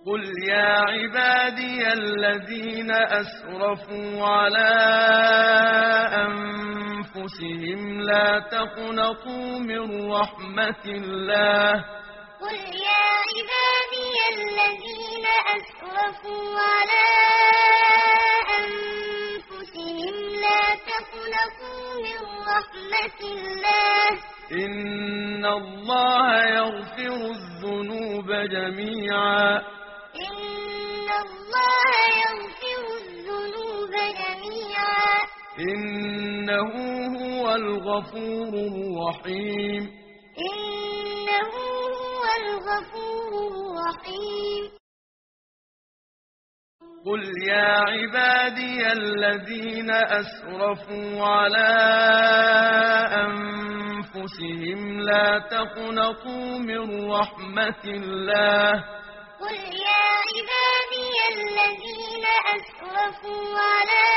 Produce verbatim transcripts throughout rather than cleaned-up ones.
قل يا عبادي الذين أسرفوا على أنفسهم لا تقنطوا من رحمة الله قل يا عبادي الذين أسرفوا على أنفسهم لا تقنطوا من رحمة الله إن الله يغفر الذنوب جميعا إن الله يغفر الذنوب جميعا إنه هو الغفور الرحيم إنه هو الغفور الرحيم قل يا عبادي الذين أسرفوا على أنفسهم لا تقنطوا من رحمة الله قل يا عبادي الذين أسرفوا على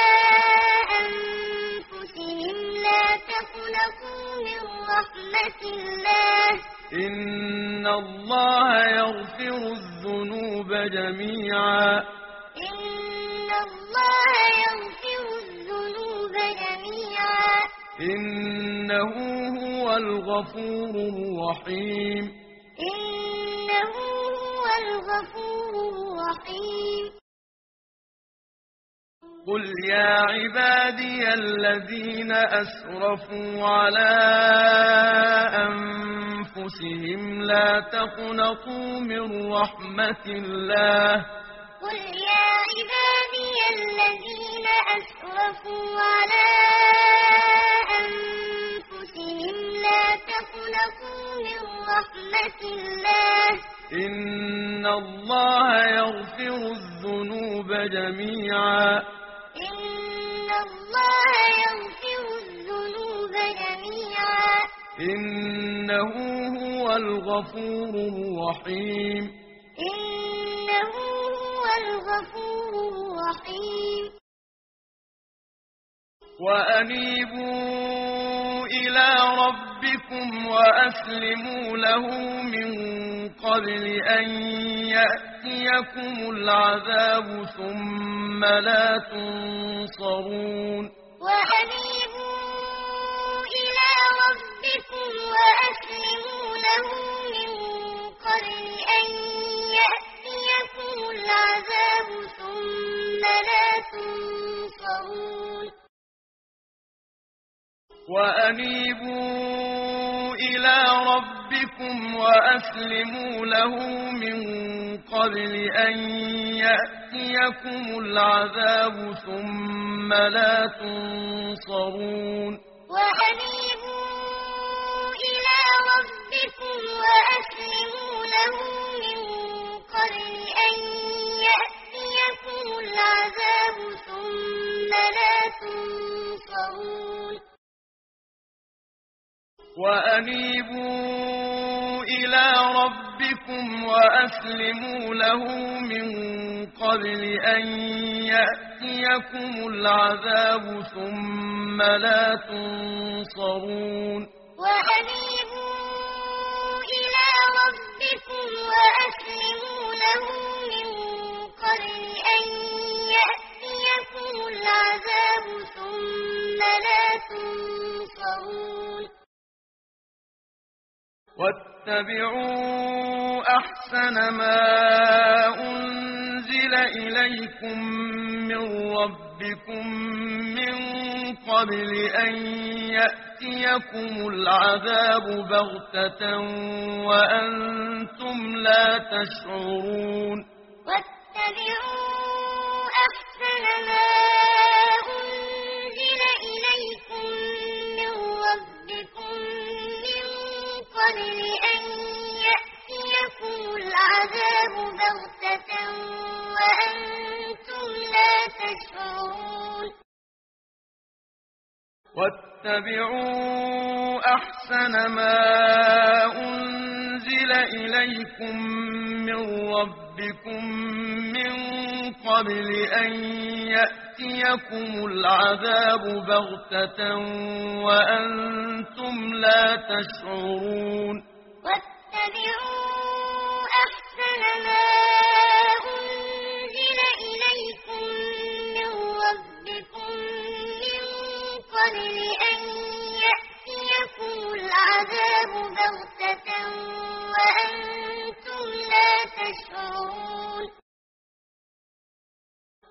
أنفسهم لا تقنطوا من رحمة الله إن الله يغفر الذنوب جميعا إن الله يغفر الذنوب جميعا إنه هو الغفور الرحيم إنه هو الغفور الرحيم قل يا عبادي الذين أسرفوا على أنفسهم لا تقنطوا من رحمة الله قل يا عبادي الذين أسرفوا على أنفسهم لا تقنطوا من رحمة الله إن الله يغفر الذنوب جميعا إن الله يغفر الذنوب جميعا إنه هو الغفور الرحيم إنه هو الغفور الرحيم وأنيبوا إلى ربكم وأسلموا له من قبل أن يأتيكم العذاب ثم لا تنصرون وأنيبوا إلى ربكم وأسلموا له من قبل أن يأتيكم العذاب ثم لا تنصرون وأنيبوا إلى ربكم وأسلموا له من قبل أن يأتيكم العذاب ثم لا تنصرون وأنيبوا إلى ربكم وأسلموا له من قبل أن يأتيكم العذاب ثم لا تنصرون وأنيبوا إلى ربكم وأسلموا له من قبل أن يأتيكم العذاب ثم لا تنصرون وأنيبوا إلى ربكم وأسلموا له من قبل أن يأتيكم العذاب ثم لا تنصرون واتبعوا أحسن ما أنزل إليكم من ربكم من قبل أن يأتيكم العذاب بغتة وأنتم لا تشعرون واتبعوا أحسن ما أنزل إليكم من ربكم من قبل أن يأتيكم العذاب بغتة وأنتم لا تشعرون واتبعوا أحسن ما أنزل إليكم من ربكم من قبل أن يأتيكم العذاب بغتة وأنتم لا تشعرون واتبعوا أحسن ما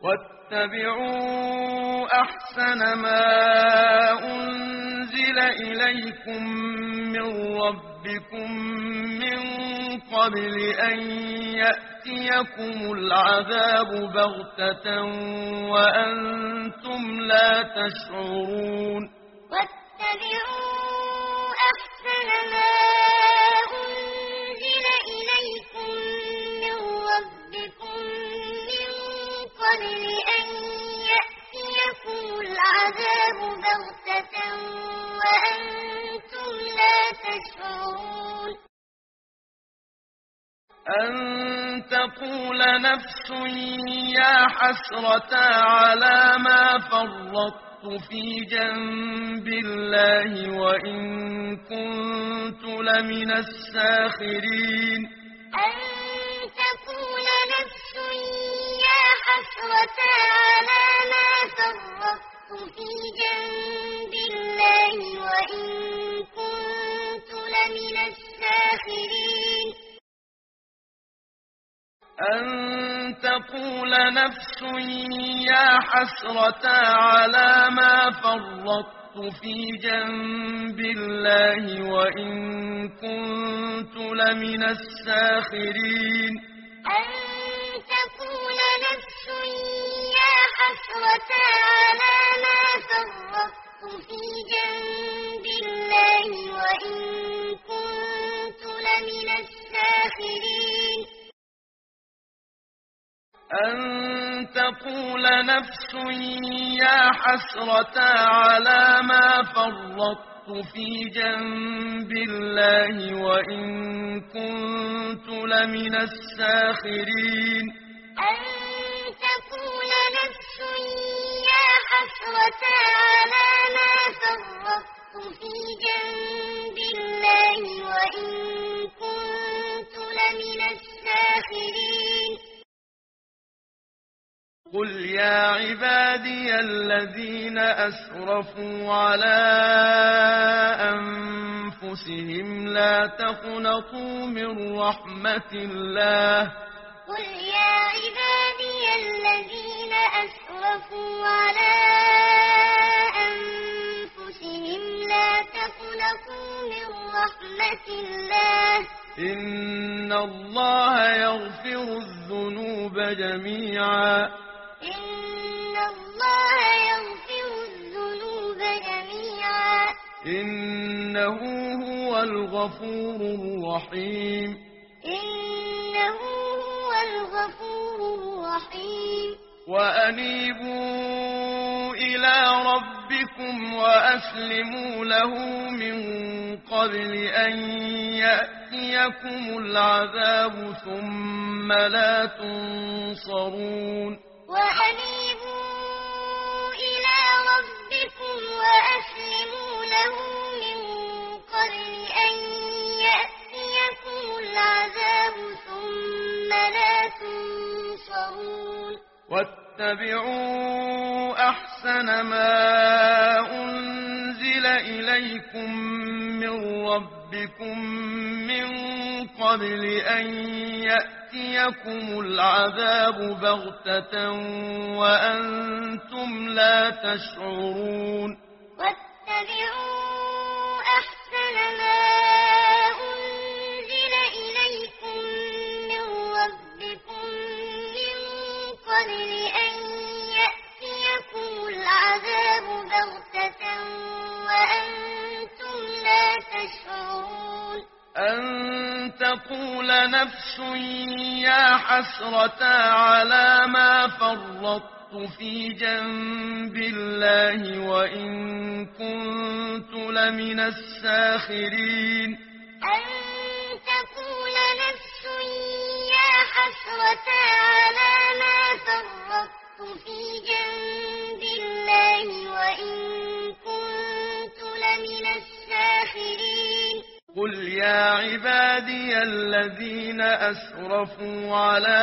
واتبعوا أحسن ما أنزل إليكم من ربكم من قبل أن يأتيكم العذاب بغتة وأنتم لا تشعرون واتبعوا أحسن ما أنزل إليكم من ربكم من قبل أن يأتيكم العذاب بغتة وأنتم لا تشعرون أن تقول نفس يا حسرة على ما فرطت في جنب الله وإن كنت لمن الساخرين أن تقول نفس يا حسرة على ما فرطت في جنب الله وإن كنت لمن الساخرين أن تقول نفس يا حسرة على ما فرطت في جنب الله وإن كنت لمن الساخرين أن تقول نفس يا حسرة على ما فرطت في جنب الله وإن كنت لمن الساخرين أن تقول نفس يا حسرة على ما فرطت في جنب الله وإن كنت لمن الساخرين أن تقول نفس يا حسرة على ما فرطت في جنب الله وإن كنت لمن الساخرين قل يا عبادي الذين أسرفوا على أنفسهم لا تقنطوا من رحمة الله قل يا عبادي الذين أسرفوا على أنفسهم لا تقنطوا من رحمة الله إن الله يغفر الذنوب جميعا إن الله يغفر الذنوب جميعا إنه هو الغفور الرحيم إنه هو الغفور الرحيم وأنيبوا إلى ربكم وأسلموا له من قبل أن يأتيكم العذاب ثم لا تنصرون وأنيبوا إلى ربكم وأسلموا له من قبل أن يأتيكم العذاب ثم لا تنصرون واتبعوا أحسن ما أنزل إليكم من ربكم من قبل أن يأتيكم العذاب بغتة وأنتم لا تشعرون واتبعوا أحسن ما أنزل إليكم من ربكم من قبل أن يأتيكم العذاب بغتة وأنتم لا تشعرون أن تقول نفس يا حسرة على ما فرطت في جنب الله وإن كنت لمن الساخرين أن تقول نفس يا حسرة على ما فرطت في جنب الله وإن كنت لمن الساخرين قل يا عبادي الذين أسرفوا على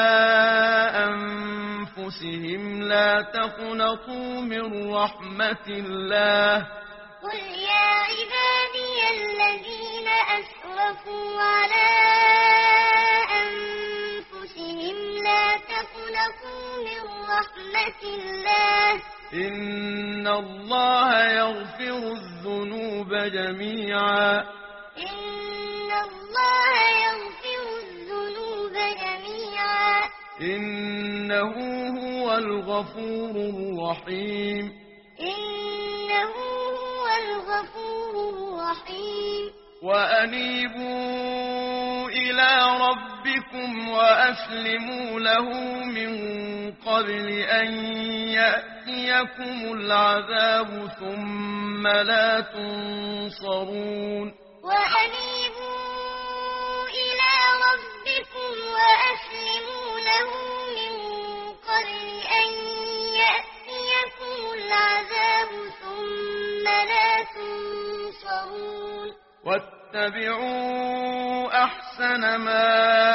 أنفسهم لا تقنطوا من رحمة الله قل يا عبادي الذين أسرفوا على أنفسهم لا تقنطوا من رحمة الله إن الله يغفر الذنوب جميعا إن الله يغفر الذنوب جميعا إنه هو الغفور الرحيم إنه هو الغفور الرحيم وأنيبوا إلى ربكم وأسلموا له من قبل أن يأتيكم العذاب ثم لا تنصرون وأنيبوا إلى ربكم وأسلموا له من قبل أن يأتيكم العذاب ثم لا تنصرون واتبعوا أحسن ما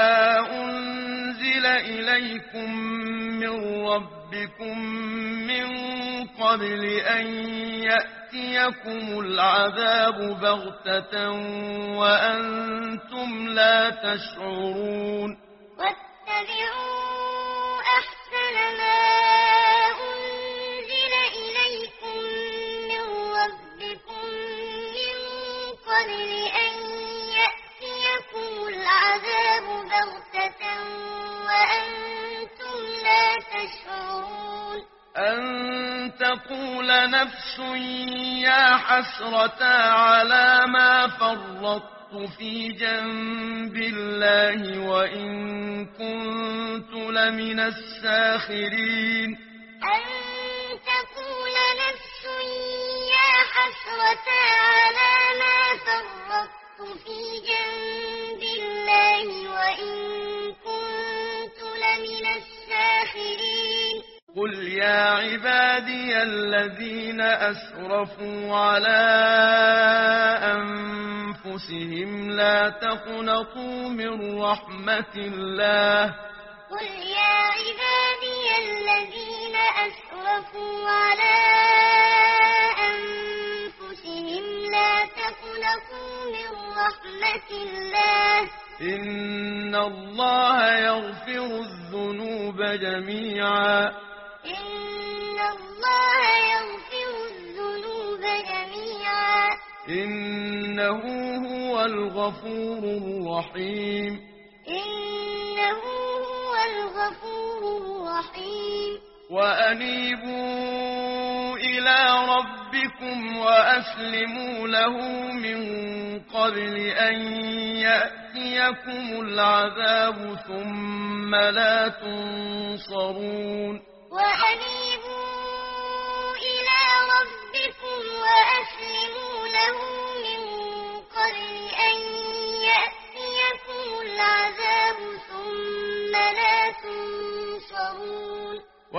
أنزل إليكم من ربكم من قبل أن يأتيكم العذاب بغتة وأنتم لا تشعرون واتبعوا أحسن ما أنزل إليكم من ربكم من قبل أن يأتيكم العذاب بغتة وأنتم لا تشعرون أن تقول نفس يا حسرة على ما فرطت في جنب الله وإن كنت لمن الساخرين أن تقول نفس يا حسرة على ما فرطت في جنب الله وإن كنت لمن الساخرين قل يا عبادي الذين أسرفوا على أنفسهم لا تقنطوا من رحمة الله قل يا عبادي الذين أسرفوا على أنفسهم لا تقنطوا من رحمة الله إن الله يغفر الذنوب جميعا إن الله يغفر الذنوب جميعا إنه هو الغفور الرحيم إنه هو الغفور الرحيم وأنيبوا إلى ربكم وأسلموا له من قبل أن يأتيكم العذاب ثم لا تنصرون وأنيبوا إلى ربكم وأسلموا له من قبل أن يأتيكم العذاب ثم لا تنصرون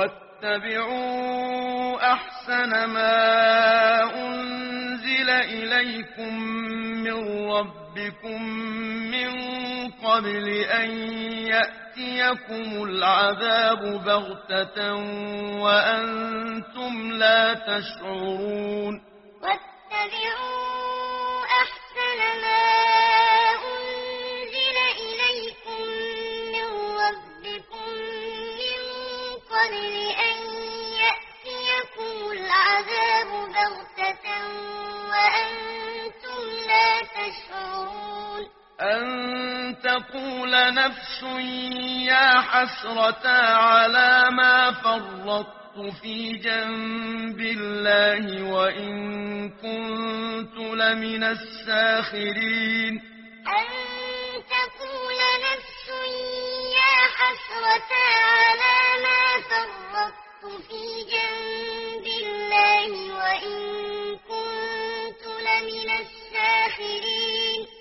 واتبعوا أحسن ما أنزل إليكم من ربكم من قبل أن يأتيكم العذاب بغتة وأنتم لا تشعرون واتبعوا أحسن ما أنزل إليكم من ربكم من قبل أن يأتيكم العذاب بغتة وأنتم لا تشعرون أن تقول نفس يا حسرة على ما فرطت في جنب الله وإن كنت لمن الساخرين